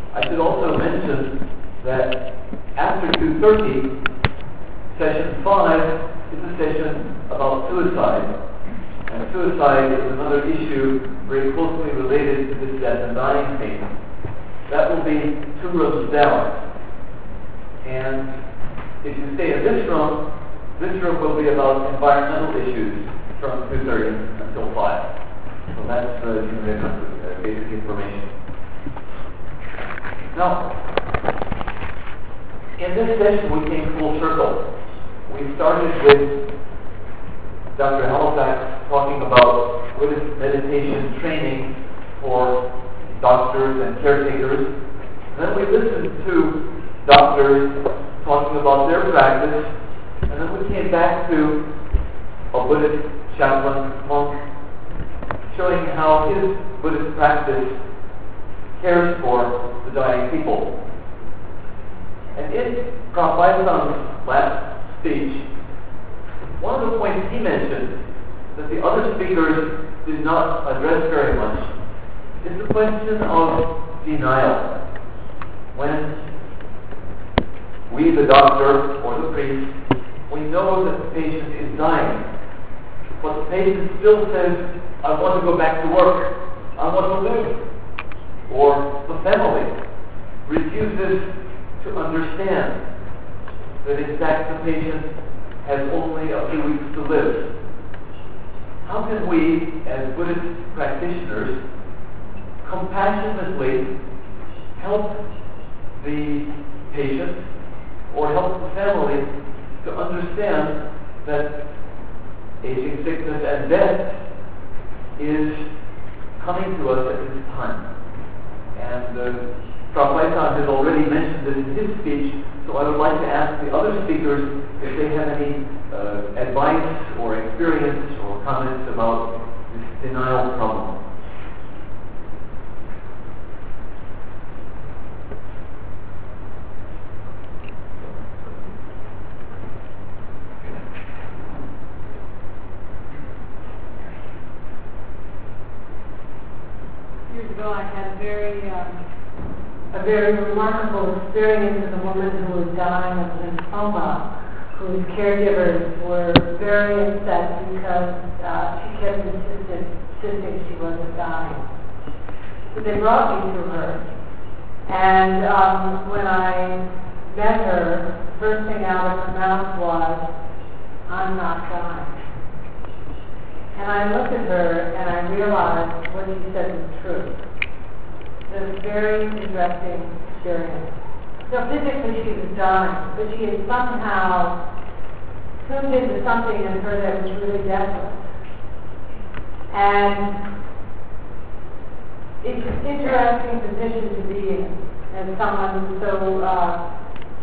I should also mention that after 2:30, session 5 is a session about suicide. And suicide is another issue very closely related to this death and dying theme. That will be 2 rooms down. And if you stay in this room will be about environmental issues from 2:30 until 5. So that's basic information. Now, in this session we came full circle. We started with Dr. Halifax talking about Buddhist meditation training for doctors and caretakers. And then we listened to doctors talking about their practice. And then we came back to a Buddhist chaplain monk showing how his Buddhist practice cares for the dying people. And in Prabhupada's last speech, one of the points he mentioned that the other speakers did not address very much is the question of denial. When we, the doctor or the priest, we know that the patient is dying, but the patient still says, I want to go back to work, I want to live. Or the family refuses to understand that in fact the patient has only a few weeks to live. How can we, as Buddhist practitioners, compassionately help the patient or help the family to understand that aging, sickness, and death is coming to us at this time? And Prabhupada has already mentioned it in his speech, so I would like to ask the other speakers if they have any advice or experience or comments about this denial problem. Years ago, I had a very remarkable experience with a woman who was dying of lymphoma, whose caregivers were very upset because she kept insisting she wasn't dying. So they brought me to her, and when I met her, the first thing out of her mouth was, I'm not dying. And I looked at her and I realized what she said was true. It was a very interesting experience. So physically she was dying, but she had somehow tuned into something in her that was really desolate. And it's an interesting position to be in as someone who's so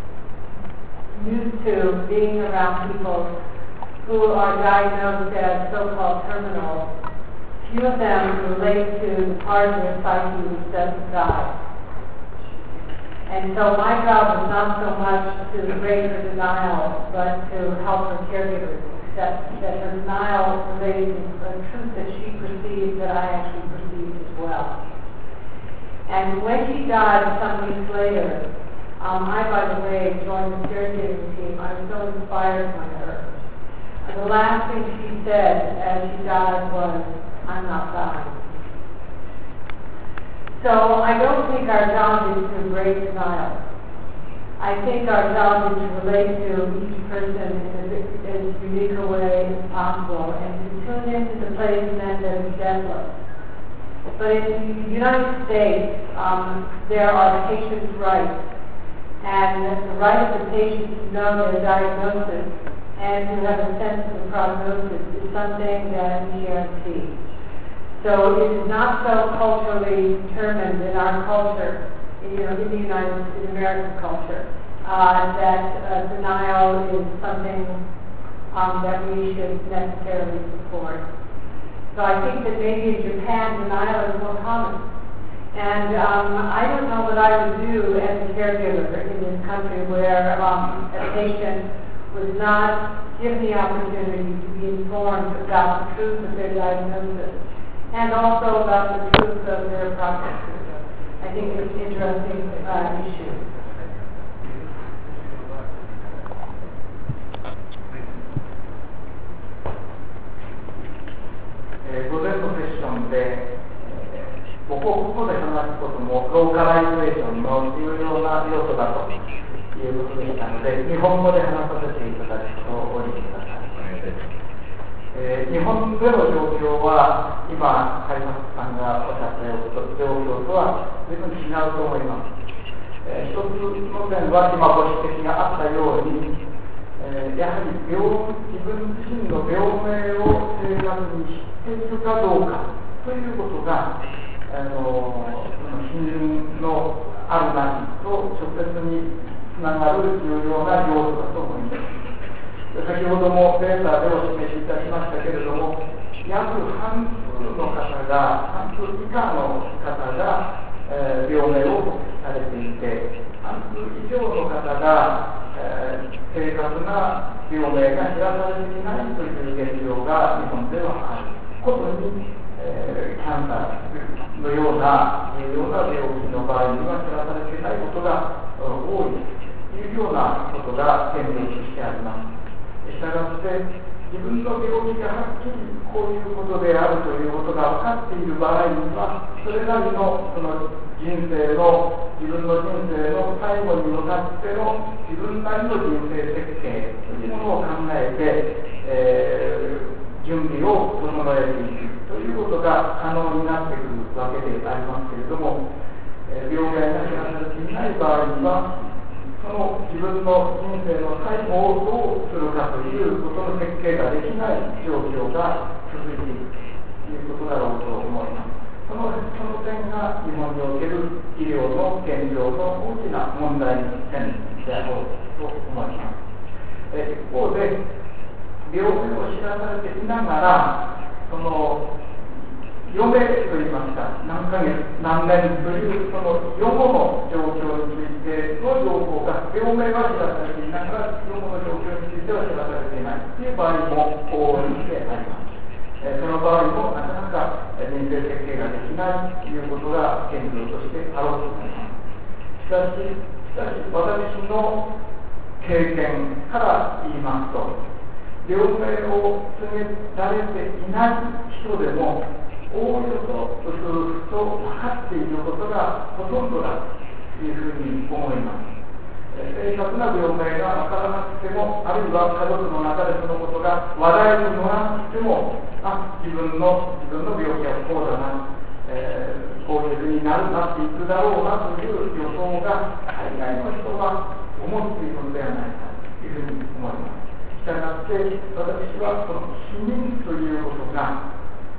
used to being around people who are diagnosed as so-called terminal. Few of them relate to the part of their psyche which doesn't die. And so my job was not so much to break her denial, but to help her caregivers accept that her denial related to a truth that she perceived that I actually perceived as well. And when she died some weeks later, I, by the way, joined the caregiving team. I was so inspired by her. And the last thing she said as she died was, I'm not dying. So I don't think our job is to break denial. I think our job is to relate to each person in as unique a way as possible and to tune into the place that is deathless. But in the United States, there are patients' rights. And the right of the patient to know their diagnosis and to have a sense of the prognosis is something that we guarantee. So it is not so culturally determined in our culture, in American culture, that denial is something that we should necessarily support. So I think that maybe in Japan, denial is more common. And I don't know what I would do as a caregiver in this country where a patient was not given the opportunity to be informed about the truth of their diagnosis and also about the truth of their prognosis. I think it's an interesting issue. 午前のセッションで、ここで話すこともローカライゼーションの重要な要素だということでしたので、日本語で話させていただくとお理解ください。日本での状況は今開発さんがおっしゃったような状況とは随分違うと思います。一つの点は今ご指摘があったように、やはり自分自身の病名を正確に知っているかどうかということが信任のあるなしと直接につながる重要な要素だと思います。先ほどもデータでお示しいたしましたけれども、約半数の方が、半数以下の方が、病名をされていて、半数以上の方が、正確な病名が知らされていないという現状が日本ではあることに、キャンサーのような重要な病気の場合には知らされていないことが多いというようなことが現状としてあります。したがって自分の病気がはっきりこういうことであるということが分かっている場合には、それなりのその自分の人生の最後に向かっての自分なりの人生設計というものを考えて、準備を整えていくということが可能になってくるわけでありますけれども、病名が知らされていない場合にはその自分の人生の最後をどうするかということの設計ができない状況が続いているということだろうと思います。その点が日本における医療の現状の大きな問題点であろうと思います。一方で病名を知らされていながらその余命といいますか、何ヶ月何年というその予後の状況についての情報が病名は知らされていながら予後の状況については知らされていないという場合も多いであります。その場合もなかなか人生設計ができないということが現状としてあろうと思います。しかし私の経験から言いますと、病名を告げられていない人でもおおよそうすうすと分かっていることがほとんどだというふうに思います。正確な病名が分からなくても、あるいは家族の中でそのことが話題に乗らなくても、自分の病気はこうだな、こういうふうになるなっていくだろうなという予想が大概の人が思っているのではないかというふうに思います。したがって私はその死人ということが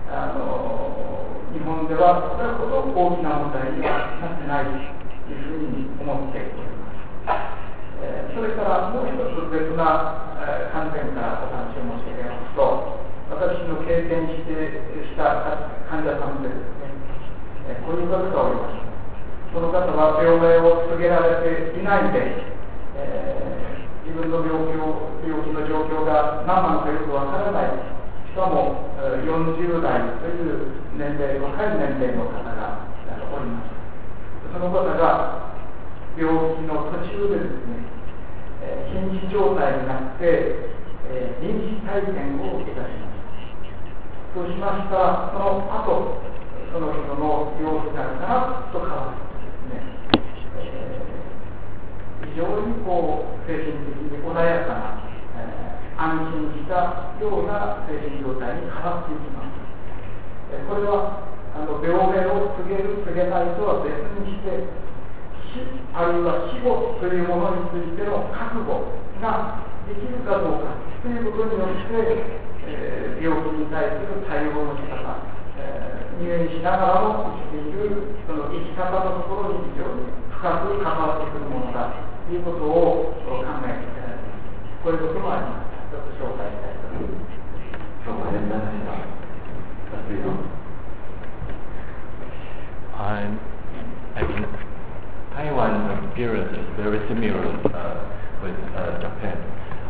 日本ではそれほど大きな問題にはなってないというふうに思っております。それからもう一つ別な観点からお話を申し上げますと、私の経験した患者さんでですね、こういう方がおりました。その方は病名を告げられていないで、自分の病気の状況が何なのかよくわからない、しかも40代という年齢、若い年齢の方がおりました。その方が病気の途中でですね、瀕死状態になって臨死体験をいたしました。そうしましたら、その後その人の様子がガラッと変わってですね、非常に精神的に穏やかな、安心したような精神状態に変わっていきます。これは病名を告げる告げないとは別にして、死あるいは死後というものについての覚悟ができるかどうかということによって、病気に対する対応の仕方、入院しながらも生きているその生き方のところに非常に深く関わってくるものだということを考えていただきます。こういうこともあります。ちょっと紹介したいと思います。 紹介でございました。 I mean, Taiwan's experience is very similar with Japan.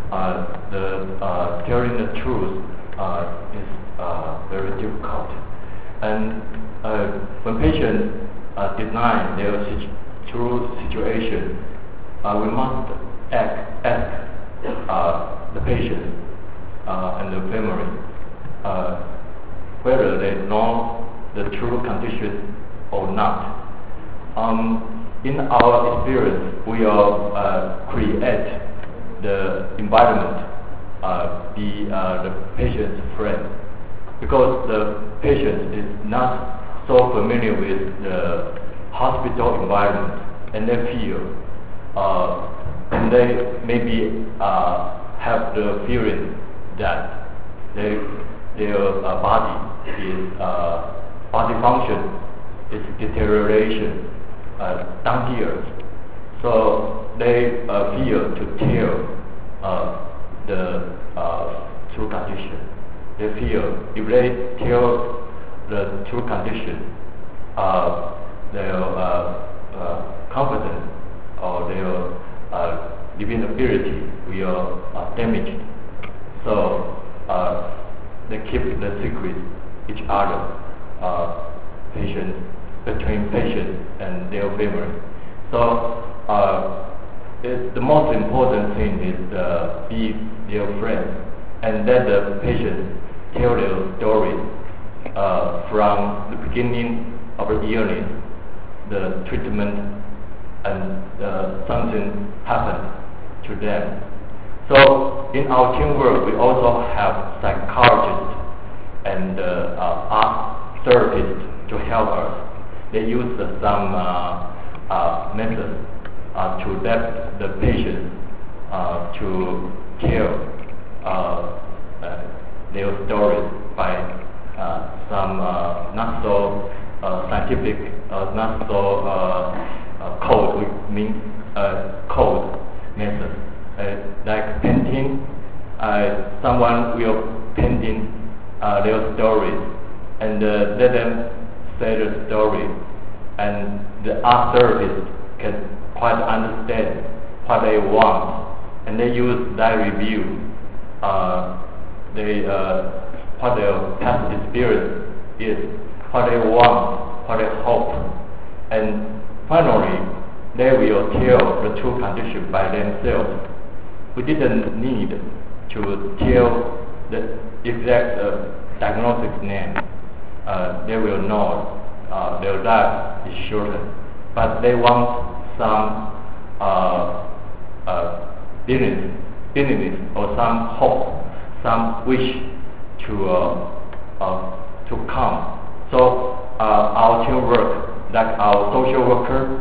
Telling the truth is very difficult, and when patients deny their true situation, we must ask the patient and the family whether they know the true condition or not. In our experience, we will create the environment, be the patient's friend, because the patient is not so familiar with the hospital environment, and they feel, and they maybe have the feeling that their body is body function is deterioration down here, so they fear to tell the true condition. They feel if they tell the true condition, their confidence or their living ability will damaged. So they keep the secret each other, between patient and their family. So the most important thing is be their friend and let the patient tell their story from the beginning of the illness, the treatment, and something happened to them. So in our teamwork, we also have psychologists and art therapists to help us. They use some methods to let the patient to tell their stories by some not so scientific, not so cold method, like painting. Someone will painting their stories and let them say the story, and the art therapist can quite understand what they want, and they use that review. What their past experience is, what they want, what they hope, and finally they will tell the true condition by themselves. We didn't need to tell the exact diagnosis name. They will know their life is shortened, but they want some illness or some hope, some wish to come. So our teamwork, like our social worker,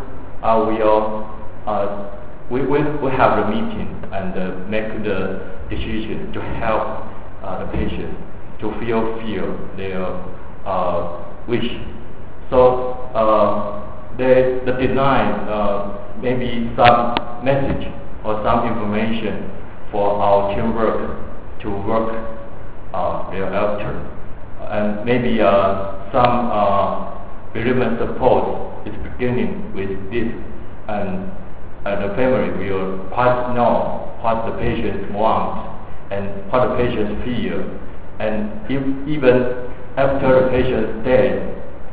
we have the meeting and make the decision to help the patient to feel their wish. So the design maybe some message or some information for our teamwork to work thereafter, and maybe some bereavement support is beginning with this, and the family will quite know what the patient wants and what the patient feel, and even after the patient's death,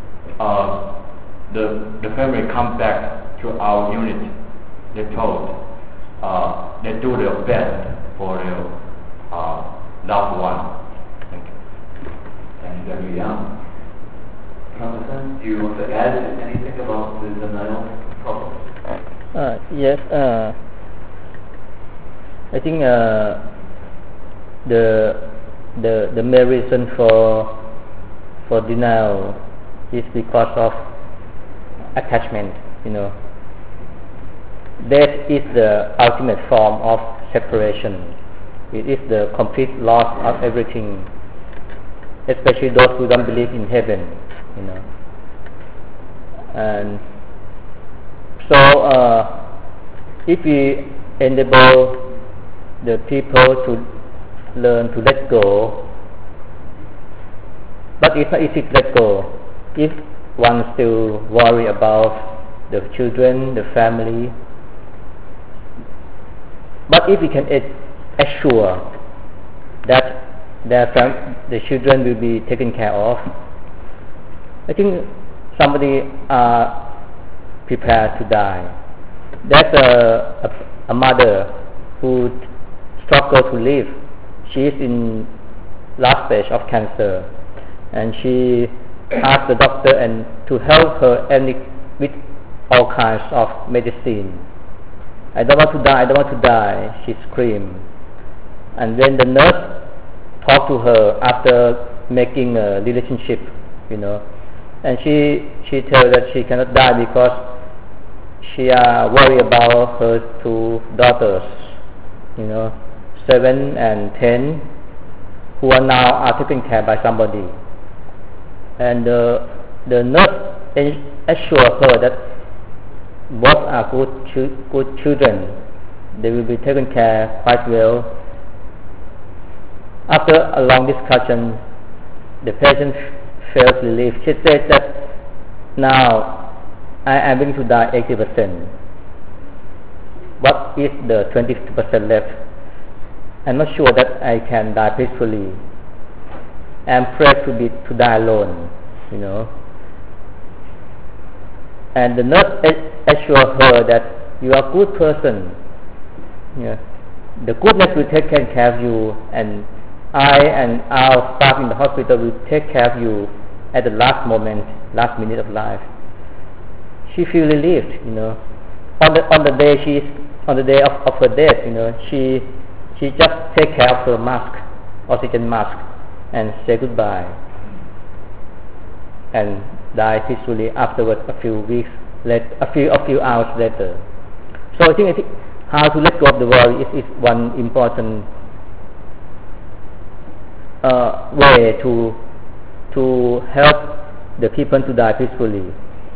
the family come back to our unit. They told they do their best for their loved one. Thank you. Thank you, Dr. Yang. Professor, do you want to add anything about the denial problem? Yes, I think the main reason for denial is because of attachment. Death is the ultimate form of separation. It is the complete loss of everything, especially those who don't believe in heaven. And so if we enable the people to learn to let go, but it's not easy to let go if one still worry about the children, the family. But if we can assure that the children will be taken care of, I think somebody prepared to die. There's a mother who struggles to live. She is in last stage of cancer, and she asked the doctor and to help her with all kinds of medicine. I don't want to die, I don't want to die, she screamed. And then the nurse talked to her after making a relationship, and she told that she cannot die because she worried about her two daughters, 7 and 10, who are now taken care by somebody. And the nurse assured her that both are good children. They will be taken care quite well. After a long discussion, the patient felt relief. She said that now I am going to die 80%. What is the 20% left? I'm not sure that I can die peacefully. I'm afraid to die alone, And the nurse assured her that you are a good person. The goodness will take care of you, and I and our staff in the hospital will take care of you at the last minute of life. She feels relieved, On the day of her death, she just take care of her oxygen mask, and say goodbye, and die peacefully afterwards a few hours later. So I think how to let go of the world is one important way to help the people to die peacefully.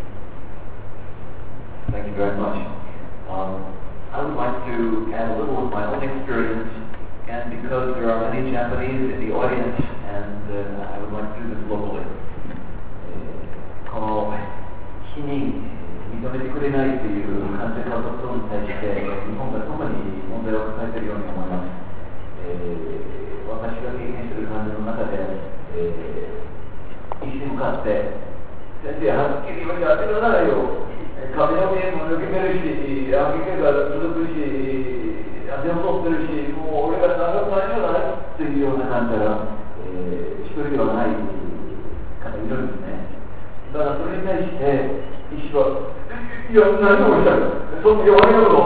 Thank you very much. I would like to add a little of my own experience, and because there are many Japanese in the audience, and I would like to do this locally. この死に認めてくれないという感染のことに対して日本が特に問題を抱えているように思います。私が経験する感じの中で、医師に向かって先生はっきり言われてやってくださいよ。壁を抜けてるし、歩きが続くし、汗を取ってるし、もう俺が長くないじゃないというような感じが、一人ではない方いるんですね。だからそれに対して医師は、いや、何をおっしゃる、そんな弱いこと、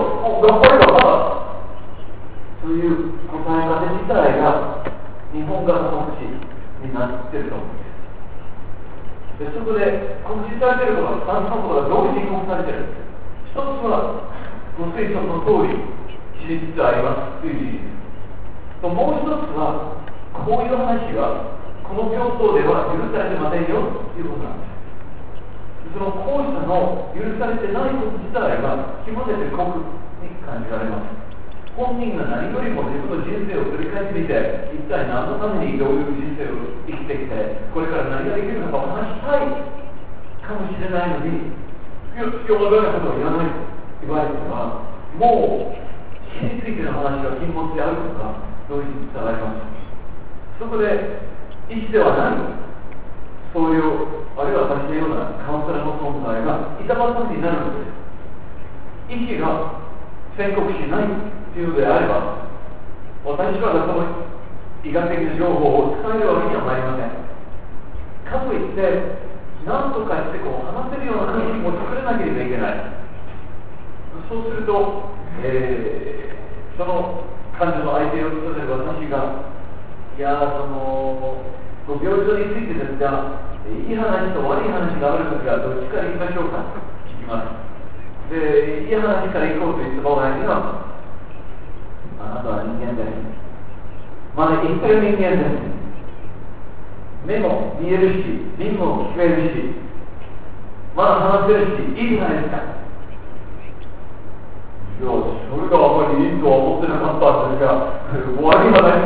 頑張ればまだそういう答え方自体が日本側の告知になっていると思うんです。でそこで告知されていることが2つのことが同時に告知されているんです。一つはご推測の通り事実でありますという事実と、もう一つはこういう話がこの病棟では許されてませんよということなんです。その後者の許されてないこと自体が極めて酷に感じられます。本人が何よりも自分の人生を振り返ってみて、一体何のためにどういう人生を生きてきて、これから何ができるのかを話したいかもしれないのに、いや、わからないことを言わないと言われては、もう死についての話は禁物であるとか、そういうふうに伝わります。そこで、医師ではない、そういうあるいは私のようなカウンセラーの存在が板挟みになるのです。医師が宣告しないというのであれば、私はその医学的な情報を伝えるわけにはまいりません。かといって何とかして話せるような環境を作れなければいけない。そうすると、その患者の相手を務める私が、いや、病床についてですが、いい話と悪い話があるときはどっちから行きましょうかと聞きます。で、いい話から行こうと言った場合には、あなたは人間です。まだ生きてる人間です。目も見えるし、耳も聞こえるし、まだ話せるし、いいじゃないですか。いや、それがあまりいいとは思ってなかったんですが、悪い話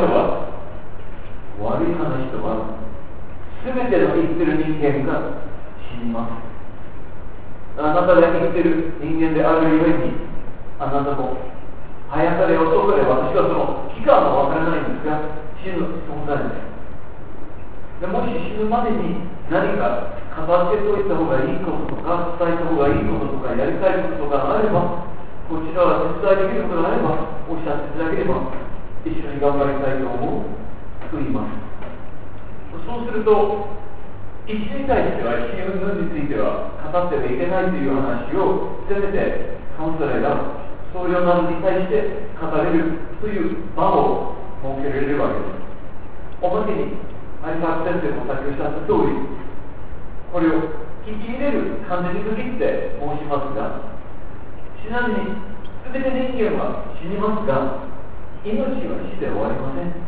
とは、すべての生きてる人間が死にます。あなたが生きてる人間であるゆえに、あなたも早かれ遅かれ、私はその期間は分からないんですが、死ぬ存在です。でもし死ぬまでに何か語っておいた方がいいこととか、伝えた方がいいこととか、やりたいこととかがあれば、こちらは手伝いできることがあれば、おっしゃっていただければ、一緒に頑張りたいと思うと言います。そうすると、一種に対しては、一種については語ってはいけないという話を、せめてカウンセラーが僧侶などに対して語れるという場を設けられるわけです。おまけに、有沢先生もさっきおっしゃった通り、これを聞き入れる漢字に限って申しますが、ちなみに、すべて人間は死にますが、命は死で終わりません。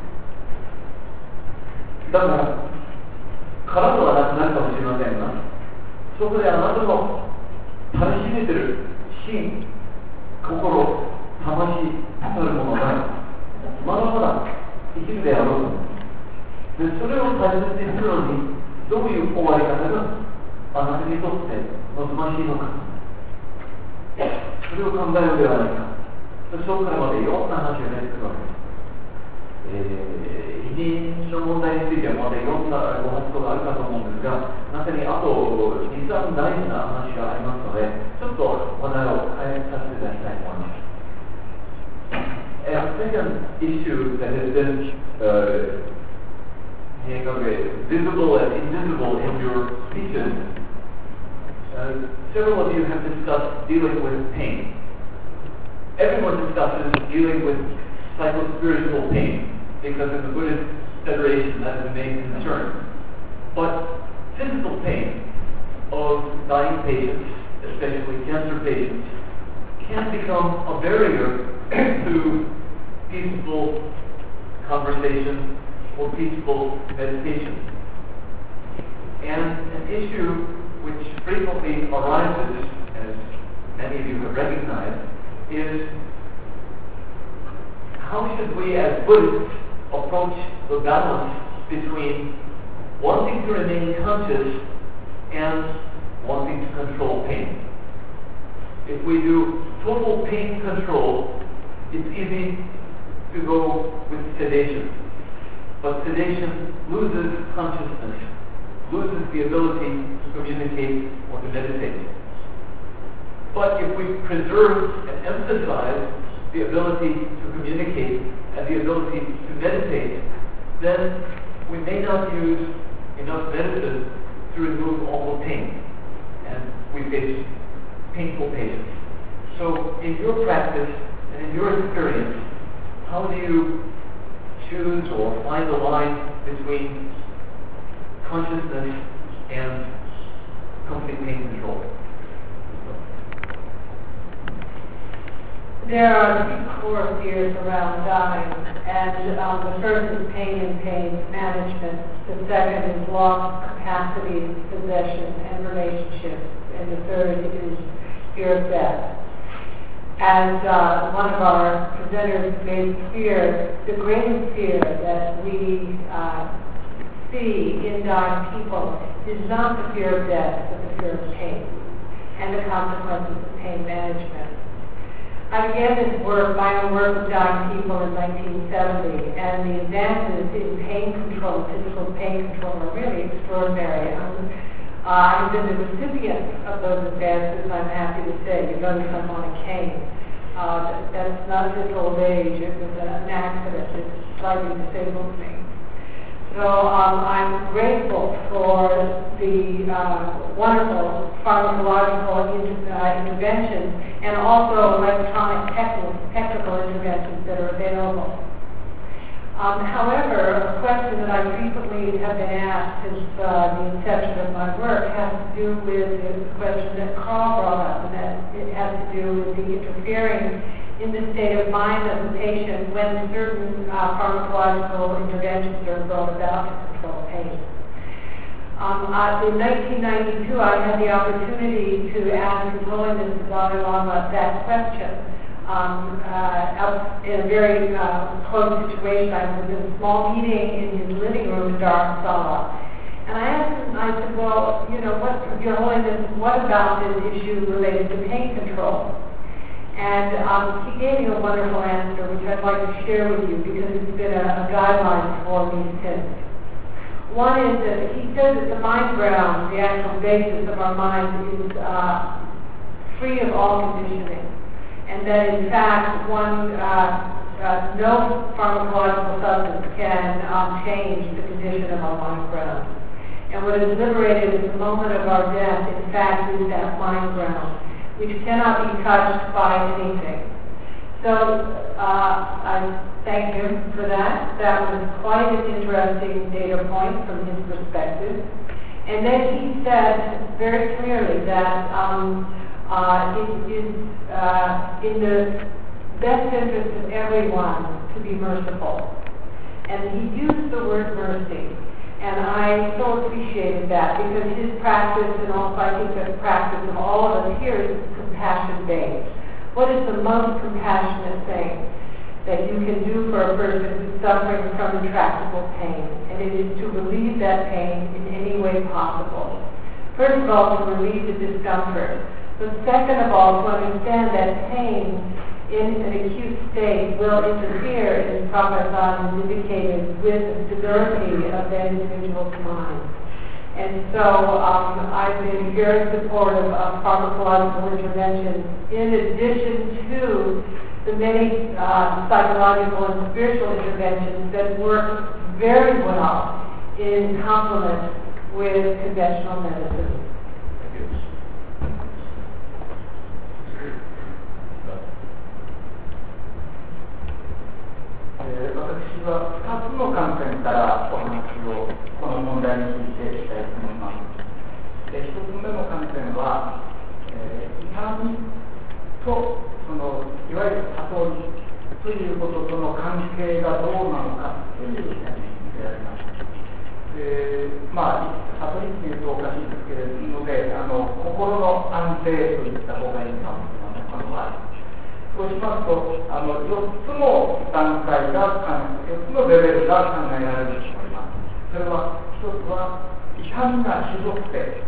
だから、体はなくなるかもしれませんが、そこであなたの垂れしめてる心、心、魂たるものがまだまだ生きるであろうと。で、それを大切にするのに、どういう終わり方があなたにとって望ましいのか。それを考えるではないか。そこからまでいろんな話が出てくるわけです。否認の問題についてはまだいろんなご発想があるかと思うんですが、中にあと2、3大事な話がありますので、ちょっと話題を変えさせていただきたいと思います。Second issue that has been visible and invisible in your speeches, several of you have discussed dealing with pain. Everyone discusses dealing with psycho-spiritual pain, because in the Buddhist Federation that is the main concern. But physical pain of dying patients, especially cancer patients, can become a barrier to peaceful conversation or peaceful meditation. And an issue which frequently arises, as many of you have recognized, is how should we as Buddhists approach the balance between wanting to remain conscious and wanting to control pain. If we do total pain control, it's easy to go with sedation. But sedation loses consciousness, loses the ability to communicate or to meditate. But if we preserve and emphasize the ability to communicate and the ability to meditate, then we may not use enough medicine to remove all the pain, and we face painful patients. So in your practice and in your experience, how do you choose or find the line between consciousness and complete pain control? There are two core fears around dying, and the first is pain and pain management. The second is loss of capacity, possession, and relationships. And the third is fear of death. As one of our presenters made clear, the greatest fear that we see in dying people is not the fear of death, but the fear of pain and the consequences of pain management. I began this work, my own work with dying people in 1970, and the advances in pain control, physical pain control, are really extraordinary. I've been the recipient of those advances, I'm happy to say. You notice I'm on a cane. That's not just old age, it was an accident. It slightly disabled me. So I'm grateful for the wonderful pharmacological interventions and also electronic technical interventions that are available. However, a question that I frequently have been asked since the inception of my work has to do with the question that Carl brought up, and that it has to do with the interfering in the state of mind of the patient when certain pharmacological interventions are brought about to control pain. In 1992, I had the opportunity to ask His Holiness the Dalai Lama that question in a very close situation. I was in a small meeting in his living room in Dharamsala. And I asked him, I said, well, Your Holiness, what about this issue related to pain control? And he gave me a wonderful answer, which I'd like to share with you because it's been a guideline for me since. One is that he says that the mind ground, the actual basis of our mind, is free of all conditioning, and that in fact no pharmacological substance can change the condition of our mind ground. And what is liberated at the moment of our death, in fact, is that mind ground, which cannot be touched by anything. So I thank him for that. That was quite an interesting data point from his perspective. And then he said very clearly that it is in the best interest of everyone to be merciful. And he used the word mercy. And I so appreciated that because his practice, and also I think the practice of all of us here, is compassion-based. What is the most compassionate thing that you can do for a person who's suffering from intractable pain? And it is to relieve that pain in any way possible. First of all, to relieve the discomfort. But second of all, to understand that pain in an acute state will interfere, as Prabhupada has indicated, with the stability of that individual's mind. And so I've been very supportive of pharmacological interventions in addition to the many psychological and spiritual interventions that work very well in complement with conventional medicine. 私は2つの観点からお話をこの問題についてしたいと思います。1つ目の観点は、痛みといわゆる悟りということとの関係がどうなのかという点であります。悟りというとおかしいですけれども心の安定といった方がいいかもしれません。この場合そうしますと、4つの段階が4つのレベルが考えられると思います。それは1つは痛みがひどくて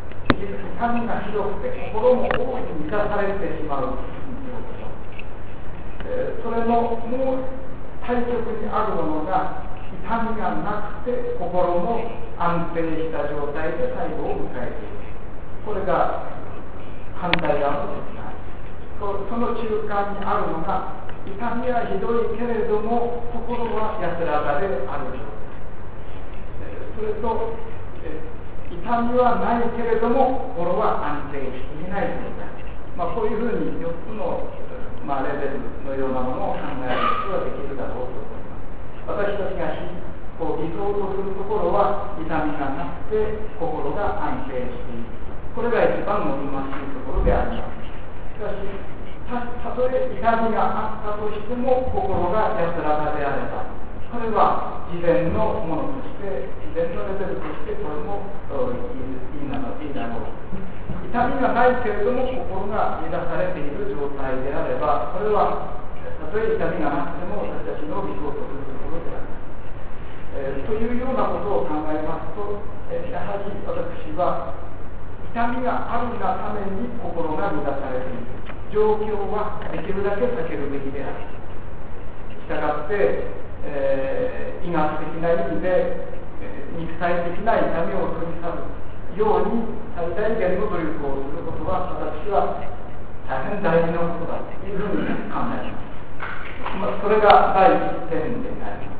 心も大いに満たされてしまうということ。それのもう対極にあるものが痛みがなくて心も安定した状態で最後を迎えている。これが反対側のです。その中間にあるのが痛みはひどいけれども心は安らかである状態。それと痛みはないけれども心は安定していない状態。こういうふうに4つの、レベルのようなものを考えることができるだろうと思います。私たちが理想とするところは痛みがなくて心が安定している。これが一番望ましいところであります。しかしたとえ痛みがあったとしても心が安らかであればこれは自然のものとして自然のレベルとしてこれもいいだろう。痛みがないけれども心が乱されている状態であればこれはたとえ痛みがなくても私たちの理想とするところであります。というようなことを考えますとやはり私は痛みがあるがために心が乱されている状況はできるだけ避けるべきである。したがって、医学的な意味で、肉体的な痛みを取り去るように最大限の努力をすることは私は大変大事なことだというふうに考えます。それが第一点であります。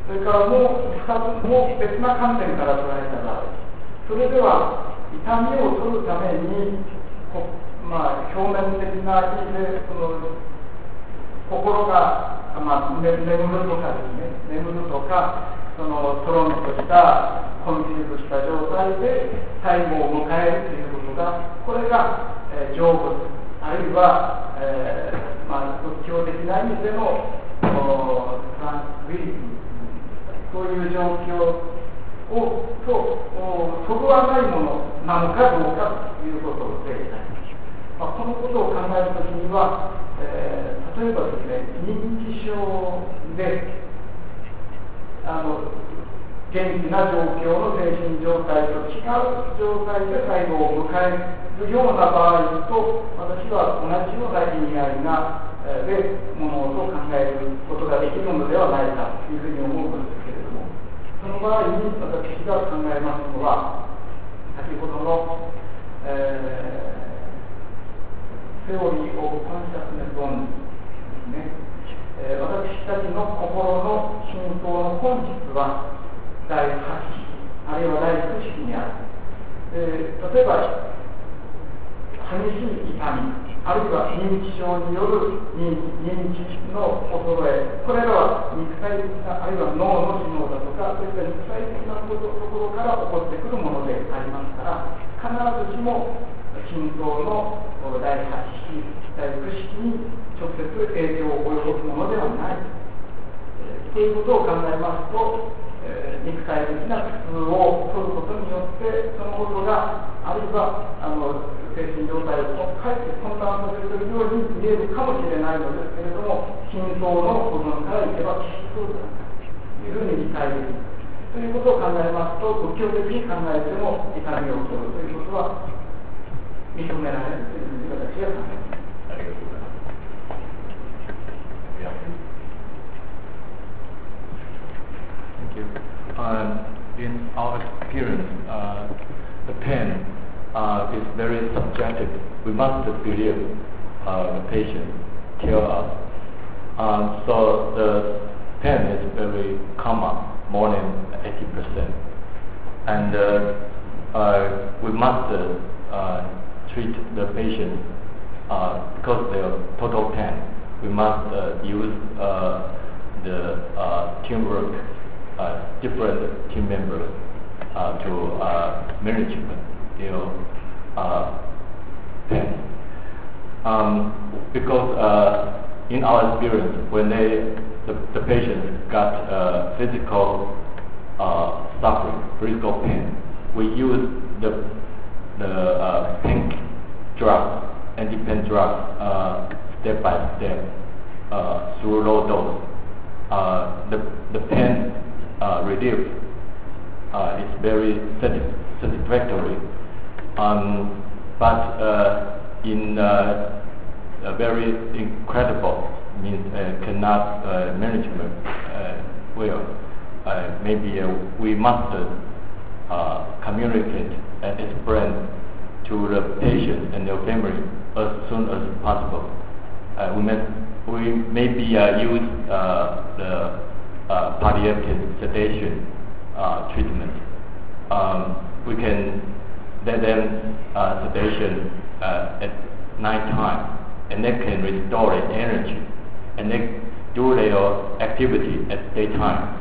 それからもう別な観点から捉えた場合それでは痛みを取るために表面的な意味で心が、眠るとかですね眠るとかとろんとしたコンフューズした状態で最後を迎えるということがこれが、成仏あるいは、仏教的な意味でのトランスクリティそういう状況とそぐわないものなのかどうかということでこのことを考えるときには、例えばですね認知症で元気な状況の精神状態と違う状態で最後を迎えるような場合と私は同じような意味合いで物事を考えることができるのではないかというふうに思うのですけれどもその場合に私が考えますのは、先ほどの、セオリー・オブ・コンシャスネス・オンリーですね。私たちの心の真相の本質は第8式、あるいは第9式にある。例えば、激しい痛み、あるいは認知症による認知の衰え、これらは肉体的な、あるいは脳の知能だとか、そういった肉体的なところから起こってくるものでありますから、必ずしも心臓の第8式、第9式に直接影響を及ぼすものではない。ということを考えますと、肉体的な苦痛を取ることによって、そのことが、あるいは精神状態をかえって混乱させているように見えるかもしれないのですけれども、心臓の部分からいけば気質であるというふうに理解できる。ということを考えますと、仏教的に考えても痛みを取るということは認められるというふうに私は考えます。 ありがとうございます。Thank you. In our experience, the pain is very subjective. We must believe the patient tell us. So the pain is very common, more than 80%. And we must treat the patient because they are total pain. We must use the teamwork, different team members to manage their pain. Because in our experience, when the patients got physical suffering, physical pain, we use the pain drugs, anti-pain drugs, step by step through low dose. The pain relief is very satisfactory, but in a very incredible means cannot management well. Maybe we must communicate and explain to the patient and their family as soon as possible. We maybe use the palliative sedation treatment. We can let them sedation at night time, and they can restore their energy, and they do their activity at daytime.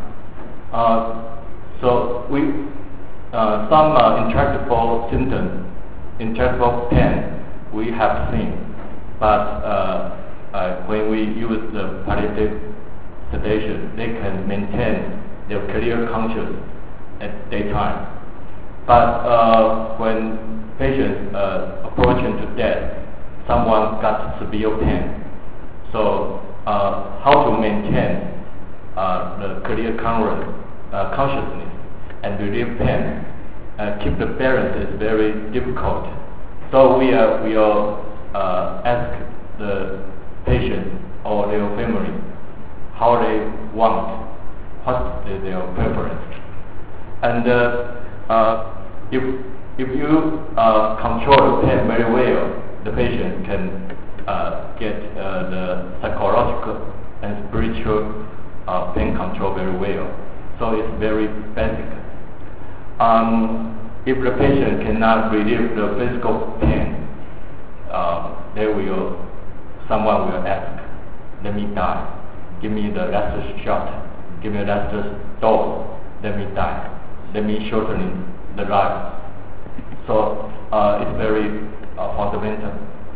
So we some intractable symptoms, intractable pain we have seen, but when we use the palliative sedation, they can maintain their clear conscious at daytime. But when patients approaching to death, someone got severe pain. So how to maintain the clear consciousness and relieve pain, keep the balance is very difficult. So we will ask the patient or their family how they want, what's their preference. And if you control the pain very well, the patient can get the psychological and spiritual pain control very well. So it's very basic. If the patient cannot relieve the physical pain, someone will ask, let me die. Give me the last shot. Give me the last dose. Let me die. Let me shorten the life. So it's very fundamental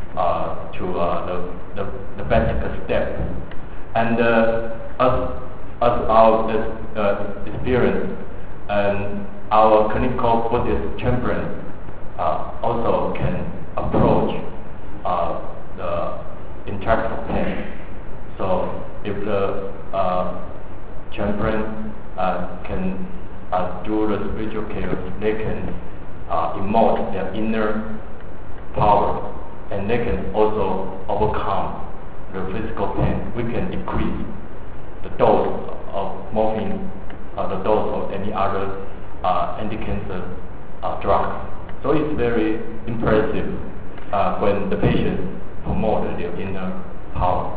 to the basic step. And as our experience and our clinical Buddhist champion also can approach the intractable pain. So if the champion can do the spiritual care, they can emote their inner power, and they can also overcome the physical pain. We can decrease the dose of morphine the dose of any other anti-cancer drugs. So it's very impressive when the patient promote their inner power.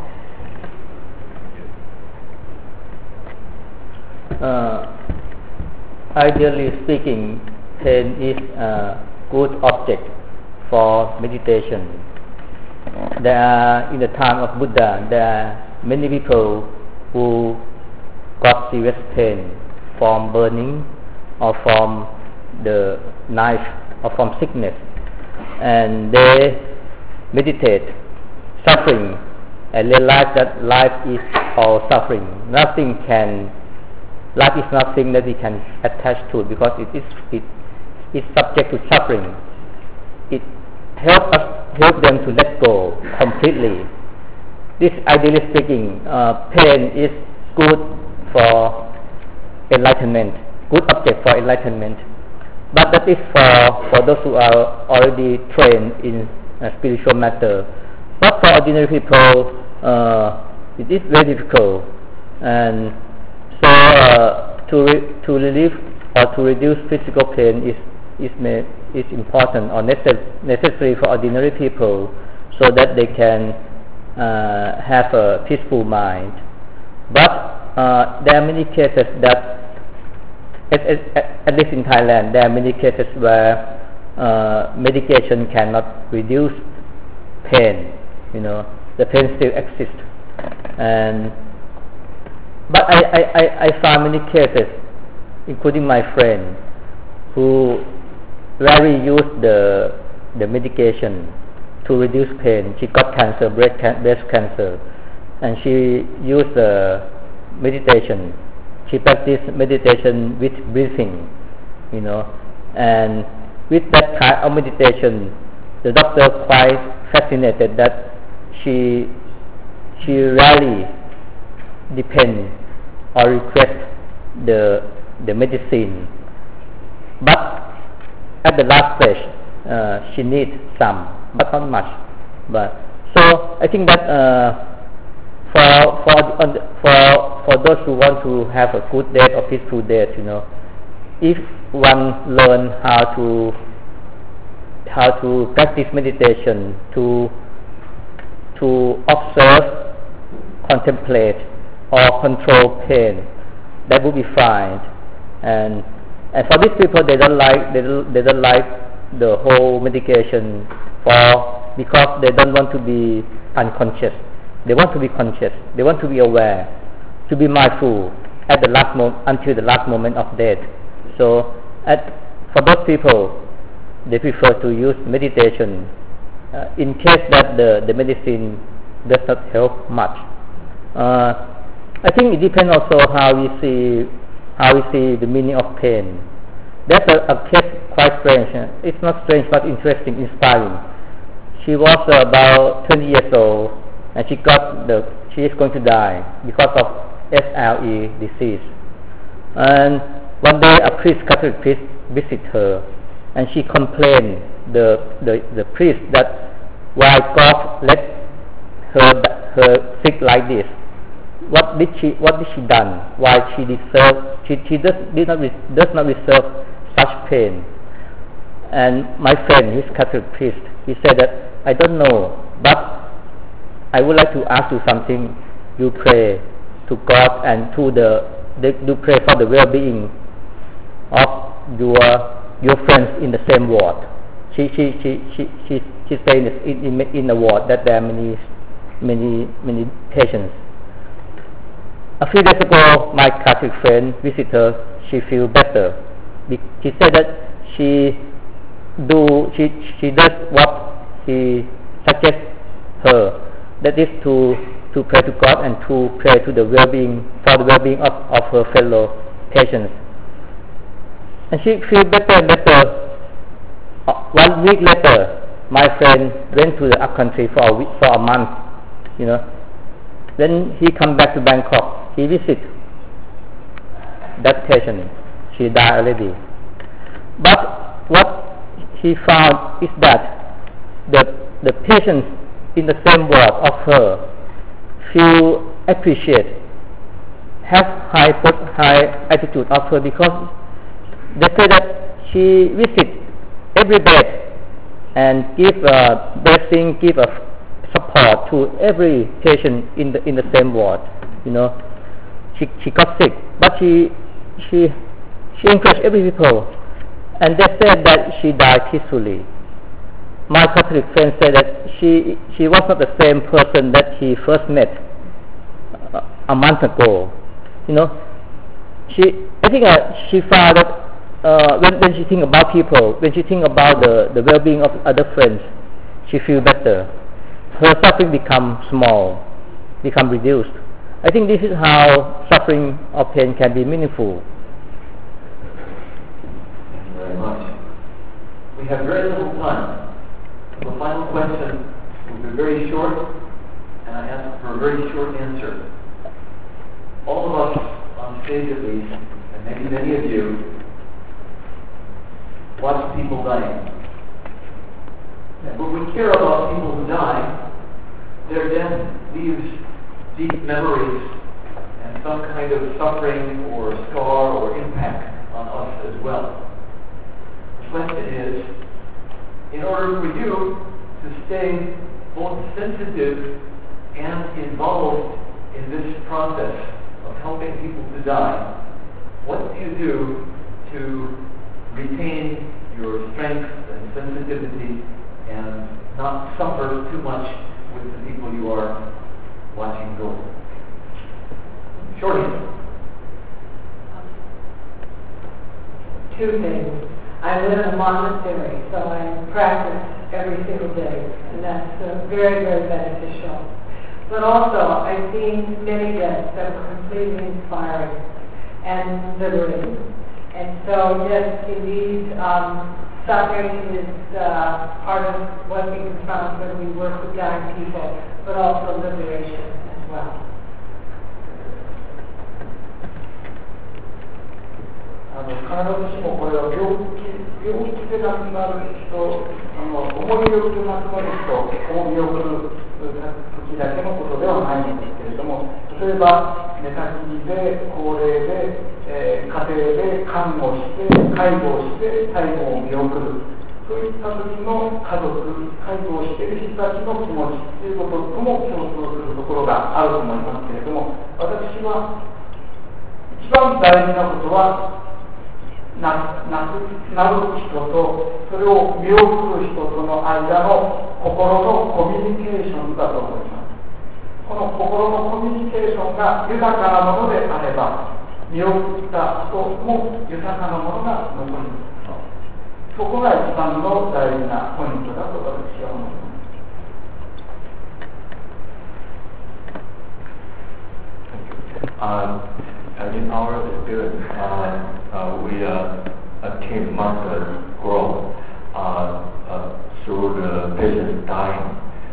Ideally speaking, pain is a good object for meditation. In the time of Buddha, there are many people who got serious pain from burning or from the knife or from sickness, and they meditate suffering and realize that life is all suffering. Life is nothing that we can attach to because it is subject to suffering. It helps them to let go completely. This, ideally speaking, pain is good for enlightenment, good object for enlightenment. But that is for those who are already trained in spiritual matter. But for ordinary people, it is very difficult. And so to relieve or to reduce physical pain is important or necessary for ordinary people, so that they can have a peaceful mind. But there are many cases that, at least in Thailand, there are many cases where medication cannot reduce pain. The pain still exists. But I found many cases, including my friend, who rarely used the medication to reduce pain. She got cancer, breast cancer, and she used meditation. She practiced meditation with breathing, and with that kind of meditation, the doctor quite fascinated that she rarely depend or request the medicine, but at the last stage she needs some, but not much. But so I think that for those who want to have a good death or peaceful death, if one learn how to practice meditation, to observe, contemplate, or control pain, that would be fine. And for these people, they don't like the whole medication because they don't want to be unconscious. They want to be conscious. They want to be aware, to be mindful at the last until the last moment of death. So, for those people, they prefer to use meditation in case that the medicine does not help much. I think it depends also how we see the meaning of pain. That's a case quite strange. It's not strange, but interesting, inspiring. She was about 20 years old, and she is going to die because of SLE disease. And one day, a Catholic priest visited her, and she complained the priest that why God let her sick like this. What did she done? Why she does not deserve such pain? And my friend, his Catholic priest, he said that I don't know, but I would like to ask you something. You pray to God and you pray for the well-being of your friends in the same ward. She staying in a ward that there are many patients. A few days ago, my Catholic friend visited her. She feels better. She said that she does what he suggests her. That is to pray to God and to pray to the well-being of her fellow patients. And she feels better and better. 1 week later, my friend went to the upcountry for a month. Then he come back to Bangkok. He visit that patient. She died already. But what he found is that the patients in the same ward of her feel appreciate, have high attitude of her, because they say that she visits every day and give blessing, give support to every patient in the same ward. You know, she got sick, but she encouraged every people, and they said that she died peacefully. My Catholic friend said that she was not the same person that he first met a month ago. You know, I think she found that when she think about people, when she think about the well-being of other friends, she feel better. Her suffering become small, become reduced. I think this is how suffering or pain can be meaningful. Thank you very much. We have very little time. The final question will be very short, and I ask for a very short answer. All of us on stage at least, and maybe many of you, watch people dying. When we care about people who die, their death leaves deep memories and some kind of suffering or scar or impact on us as well. The question is, in order for you to stay both sensitive and involved in this process of helping people to die, what do you do to retain your strength and sensitivity and not suffer too much with the people you are watching go? Short answer. Two things. I live in a monastery, so I practice every single day, and that's very, very beneficial. But also, I've seen many deaths that were completely inspiring and liberating. And so, yes, indeed, suffering is part of what we confront when we work with dying people, but also liberation as well. 必ずしもこれは病気で亡くなる人、重い病気で亡くなる人を見送る時だけのことではないんですけれども、例えば寝たきりで高齢で、家庭で看護して介護をして最後を見送る、そういった時の家族、介護をしている人たちの気持ちということとも共通するところがあると思いますけれども、私は一番大事なことは亡く人とそれを見送る人との間の心のコミュニケーションだと思います。この心のコミュニケーションが豊かなものであれば、見送った後も豊かなものが残ります。そこが一番の大事なポイントだと私は思います。 In our experience, we a team must grow through the patients dying.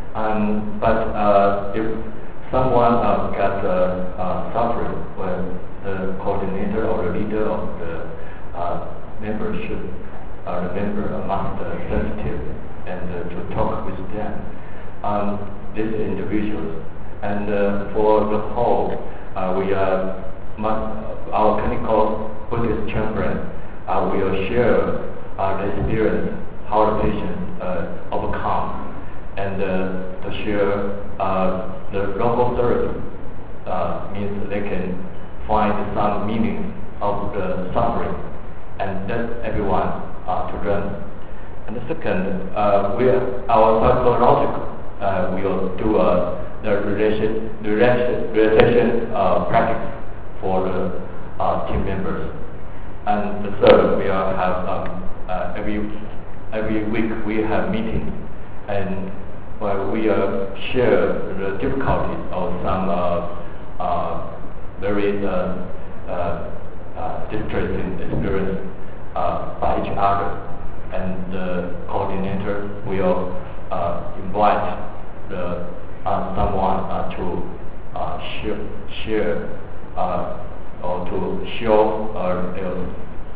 But if someone gets suffering, when the coordinator or the leader of the membership, the member must be sensitive and to talk with them, these individuals. And for the whole, our clinical Buddhist chaplain will share the experience, how the patient overcome, and to share the local therapy means they can find some meaning of the suffering, and let everyone to learn. And the second, our psychological will do the relaxation practice for the team members. And the third, we have every week we have meetings, and we share the difficulties of some very distressing experience by each other, and the coordinator will invite someone to share or to show their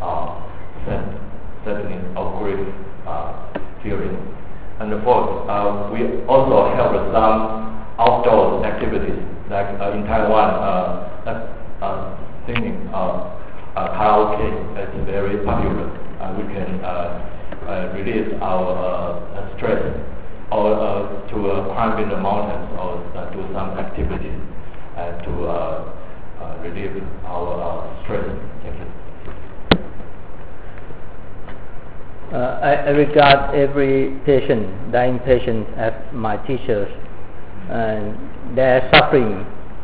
sadness or grief feeling. And the fourth, we also have some outdoor activities, like in Taiwan, singing karaoke. It's very popular. We can release our stress, or to climb in the mountains, or do some activities to relieve our stress. Thank you. I regard every patient, dying patient, as my teachers, and their suffering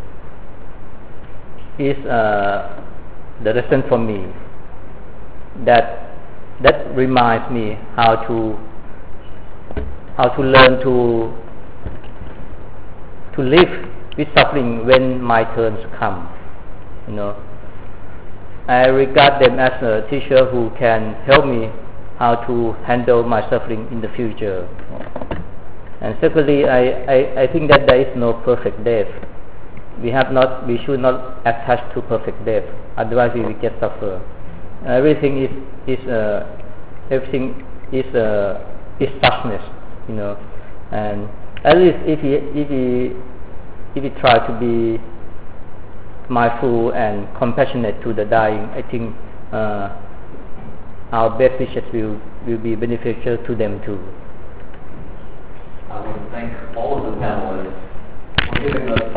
is the lesson for me. That reminds me how to learn to live with suffering when my turns come. I regard them as a teacher who can help me how to handle my suffering in the future. And secondly, I think that there is no perfect death. We should not attach to perfect death. Otherwise, we will get suffer. Everything is suchness, And at least if we try to be mindful and compassionate to the dying, I think our best wishes will be beneficial to them too. I want to thank all of the panelists for giving us